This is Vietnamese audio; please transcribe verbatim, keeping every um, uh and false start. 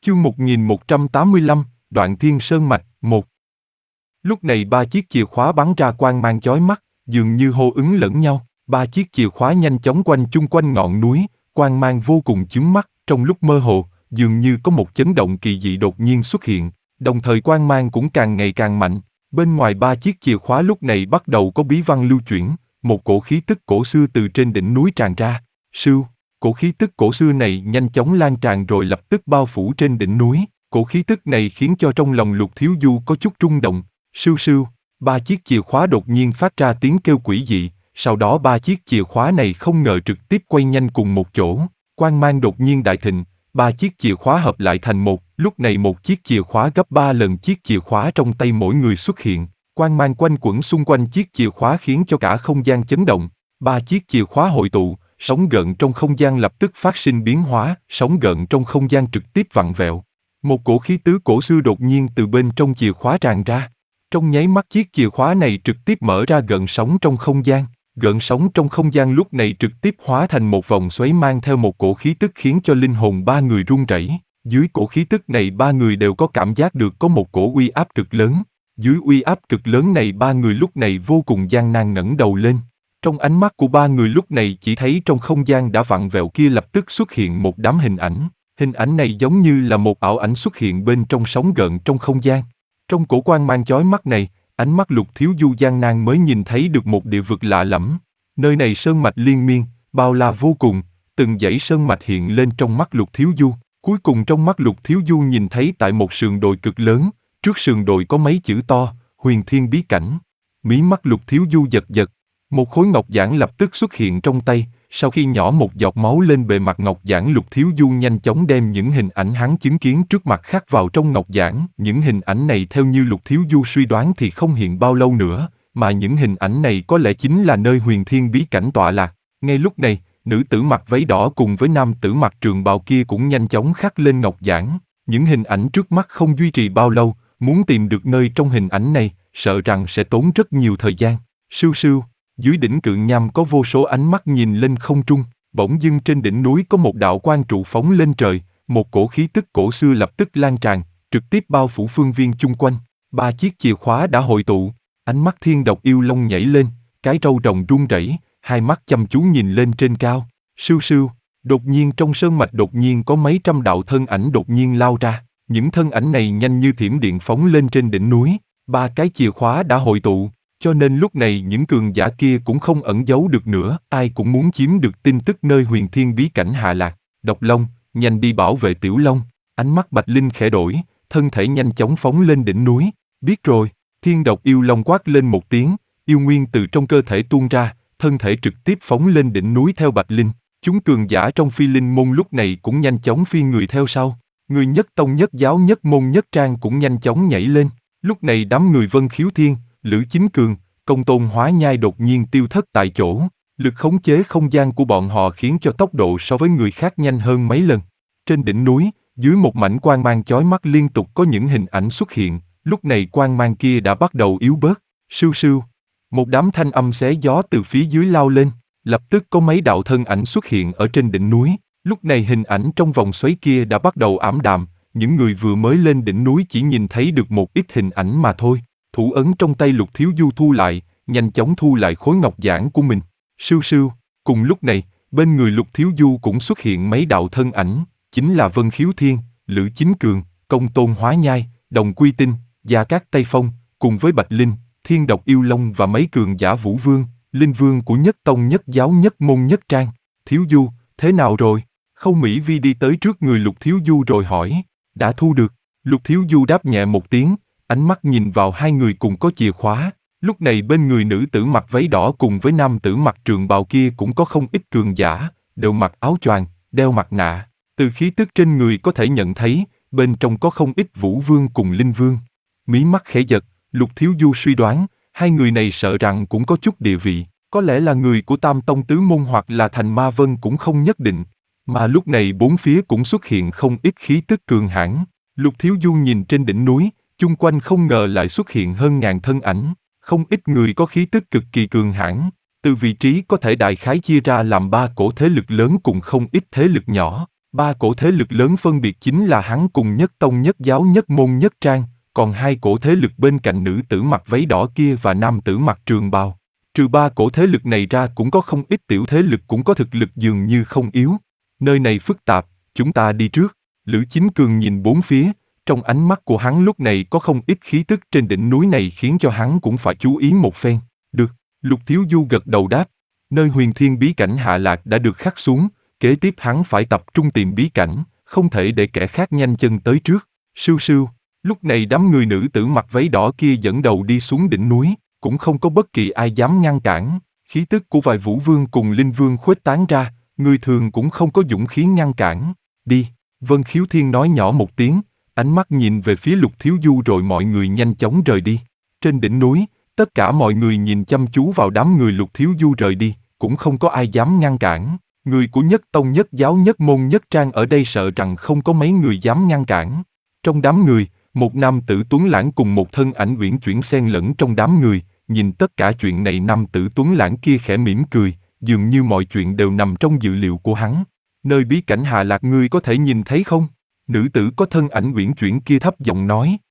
Chương một nghìn một trăm tám mươi lăm, Đoạn Thiên Sơn Mạch, một. Lúc này ba chiếc chìa khóa bắn ra quang mang chói mắt, dường như hô ứng lẫn nhau. Ba chiếc chìa khóa nhanh chóng quanh chung quanh ngọn núi, quang mang vô cùng chói mắt. Trong lúc mơ hồ, dường như có một chấn động kỳ dị đột nhiên xuất hiện, đồng thời quang mang cũng càng ngày càng mạnh. Bên ngoài ba chiếc chìa khóa lúc này bắt đầu có bí văn lưu chuyển, một cổ khí tức cổ xưa từ trên đỉnh núi tràn ra. Sưu, cổ khí tức cổ xưa này nhanh chóng lan tràn rồi lập tức bao phủ trên đỉnh núi. Cổ khí tức này khiến cho trong lòng Lục Thiếu Du có chút rung động. Sưu sưu, ba chiếc chìa khóa đột nhiên phát ra tiếng kêu quỷ dị, sau đó ba chiếc chìa khóa này không ngờ trực tiếp quay nhanh cùng một chỗ. Quang mang đột nhiên đại thịnh, ba chiếc chìa khóa hợp lại thành một, lúc này một chiếc chìa khóa gấp ba lần chiếc chìa khóa trong tay mỗi người xuất hiện. Quang mang quanh quẩn xung quanh chiếc chìa khóa khiến cho cả không gian chấn động. Ba chiếc chìa khóa hội tụ, sóng gợn trong không gian lập tức phát sinh biến hóa, sóng gợn trong không gian trực tiếp vặn vẹo. Một cổ khí tứ cổ xưa đột nhiên từ bên trong chìa khóa tràn ra. Trong nháy mắt chiếc chìa khóa này trực tiếp mở ra gợn sóng trong không gian. Gợn sóng trong không gian lúc này trực tiếp hóa thành một vòng xoáy mang theo một cổ khí tức khiến cho linh hồn ba người run rẩy. Dưới cổ khí tức này ba người đều có cảm giác được có một cổ uy áp cực lớn. Dưới uy áp cực lớn này ba người lúc này vô cùng gian nan ngẩng đầu lên. Trong ánh mắt của ba người lúc này chỉ thấy trong không gian đã vặn vẹo kia lập tức xuất hiện một đám hình ảnh. Hình ảnh này giống như là một ảo ảnh xuất hiện bên trong sóng gợn trong không gian. Trong cổ quang mang chói mắt này, ánh mắt Lục Thiếu Du gian nan mới nhìn thấy được một địa vực lạ lẫm. Nơi này sơn mạch liên miên, bao la vô cùng, từng dãy sơn mạch hiện lên trong mắt Lục Thiếu Du. Cuối cùng trong mắt Lục Thiếu Du nhìn thấy tại một sườn đồi cực lớn, trước sườn đồi có mấy chữ to, Huyền Thiên Bí Cảnh. Mí mắt Lục Thiếu Du giật giật. Một khối ngọc giản lập tức xuất hiện trong tay, sau khi nhỏ một giọt máu lên bề mặt ngọc giản Lục Thiếu Du nhanh chóng đem những hình ảnh hắn chứng kiến trước mặt khắc vào trong ngọc giản. Những hình ảnh này theo như Lục Thiếu Du suy đoán thì không hiện bao lâu nữa, mà những hình ảnh này có lẽ chính là nơi Huyền Thiên Bí Cảnh tọa lạc. Ngay lúc này, nữ tử mặc váy đỏ cùng với nam tử mặc trường bào kia cũng nhanh chóng khắc lên ngọc giản. Những hình ảnh trước mắt không duy trì bao lâu, muốn tìm được nơi trong hình ảnh này, sợ rằng sẽ tốn rất nhiều thời gian. Sưu sưu. Dưới đỉnh cự nham có vô số ánh mắt nhìn lên không trung, bỗng dưng trên đỉnh núi có một đạo quang trụ phóng lên trời, một cổ khí tức cổ xưa lập tức lan tràn, trực tiếp bao phủ phương viên chung quanh. Ba chiếc chìa khóa đã hội tụ, ánh mắt Thiên Độc Yêu Long nhảy lên, cái râu rồng run rẩy, hai mắt chăm chú nhìn lên trên cao. Sưu sưu, đột nhiên trong sơn mạch đột nhiên có mấy trăm đạo thân ảnh đột nhiên lao ra, những thân ảnh này nhanh như thiểm điện phóng lên trên đỉnh núi. Ba cái chìa khóa đã hội tụ. Cho nên lúc này những cường giả kia cũng không ẩn giấu được nữa, ai cũng muốn chiếm được tin tức nơi Huyền Thiên Bí Cảnh hạ lạc. Độc Long, nhanh đi bảo vệ Tiểu Long. Ánh mắt Bạch Linh khẽ đổi, thân thể nhanh chóng phóng lên đỉnh núi. Biết rồi, Thiên Độc Yêu Long quát lên một tiếng, yêu nguyên từ trong cơ thể tuôn ra, thân thể trực tiếp phóng lên đỉnh núi theo Bạch Linh. Chúng cường giả trong Phi Linh môn lúc này cũng nhanh chóng phi người theo sau. Người Nhất Tông Nhất Giáo Nhất Môn Nhất Trang cũng nhanh chóng nhảy lên. Lúc này đám người Vân Khiếu Thiên, Lữ Chính Cường, Công Tôn Hóa Nhai đột nhiên tiêu thất tại chỗ. Lực khống chế không gian của bọn họ khiến cho tốc độ so với người khác nhanh hơn mấy lần. Trên đỉnh núi, dưới một mảnh quang mang chói mắt liên tục có những hình ảnh xuất hiện. Lúc này quang mang kia đã bắt đầu yếu bớt. Sưu sưu. Một đám thanh âm xé gió từ phía dưới lao lên. Lập tức có mấy đạo thân ảnh xuất hiện ở trên đỉnh núi. Lúc này hình ảnh trong vòng xoáy kia đã bắt đầu ảm đạm. Những người vừa mới lên đỉnh núi chỉ nhìn thấy được một ít hình ảnh mà thôi. Thủ ấn trong tay Lục Thiếu Du thu lại, nhanh chóng thu lại khối ngọc giản của mình. Sưu sưu. Cùng lúc này, bên người Lục Thiếu Du cũng xuất hiện mấy đạo thân ảnh, chính là Vân Khiếu Thiên, Lữ Chính Cường, Công Tôn Hóa Nhai, Đồng Quy Tinh, Gia Cát Tây Phong, cùng với Bạch Linh, Thiên Độc Yêu Long và mấy cường giả Vũ Vương, Linh Vương của Nhất Tông Nhất Giáo Nhất Môn Nhất Trang. Thiếu Du, thế nào rồi? Khâu Mỹ Vi đi tới trước người Lục Thiếu Du rồi hỏi. Đã thu được. Lục Thiếu Du đáp nhẹ một tiếng, ánh mắt nhìn vào hai người cùng có chìa khóa. Lúc này bên người nữ tử mặc váy đỏ cùng với nam tử mặc trường bào kia cũng có không ít cường giả, đều mặc áo choàng, đeo mặt nạ. Từ khí tức trên người có thể nhận thấy, bên trong có không ít Vũ Vương cùng Linh Vương. Mí mắt khẽ giật, Lục Thiếu Du suy đoán, hai người này sợ rằng cũng có chút địa vị, có lẽ là người của Tam Tông Tứ Môn hoặc là Thành Ma Vân cũng không nhất định. Mà lúc này bốn phía cũng xuất hiện không ít khí tức cường hãn. Lục Thiếu Du nhìn trên đỉnh núi, chung quanh không ngờ lại xuất hiện hơn ngàn thân ảnh, không ít người có khí tức cực kỳ cường hãn. Từ vị trí có thể đại khái chia ra làm ba cổ thế lực lớn cùng không ít thế lực nhỏ. Ba cổ thế lực lớn phân biệt chính là hắn cùng Nhất Tông Nhất Giáo Nhất Môn Nhất Trang, còn hai cổ thế lực bên cạnh nữ tử mặc váy đỏ kia và nam tử mặc trường bào. Trừ ba cổ thế lực này ra cũng có không ít tiểu thế lực cũng có thực lực dường như không yếu. Nơi này phức tạp, chúng ta đi trước. Lữ Chính Cường nhìn bốn phía, trong ánh mắt của hắn lúc này có không ít khí tức trên đỉnh núi này khiến cho hắn cũng phải chú ý một phen. Được, Lục Thiếu Du gật đầu đáp. Nơi huyền thiên bí cảnh hạ lạc đã được khắc xuống, kế tiếp hắn phải tập trung tìm bí cảnh, không thể để kẻ khác nhanh chân tới trước. Sưu sưu, lúc này đám người nữ tử mặc váy đỏ kia dẫn đầu đi xuống đỉnh núi, cũng không có bất kỳ ai dám ngăn cản. Khí tức của vài vũ vương cùng linh vương khuếch tán ra, người thường cũng không có dũng khí ngăn cản. Đi, Vân Khiếu Thiên nói nhỏ một tiếng, ánh mắt nhìn về phía Lục Thiếu Du rồi mọi người nhanh chóng rời đi. Trên đỉnh núi, tất cả mọi người nhìn chăm chú vào đám người Lục Thiếu Du rời đi, cũng không có ai dám ngăn cản. Người của Nhất Tông Nhất Giáo Nhất Môn Nhất Trang ở đây sợ rằng không có mấy người dám ngăn cản. Trong đám người, một nam tử tuấn lãng cùng một thân ảnh uyển chuyển xen lẫn trong đám người, nhìn tất cả chuyện này nam tử tuấn lãng kia khẽ mỉm cười, dường như mọi chuyện đều nằm trong dự liệu của hắn. Nơi bí cảnh Hạ Lạc ngươi có thể nhìn thấy không? Nữ tử có thân ảnh uyển chuyển kia thấp giọng nói.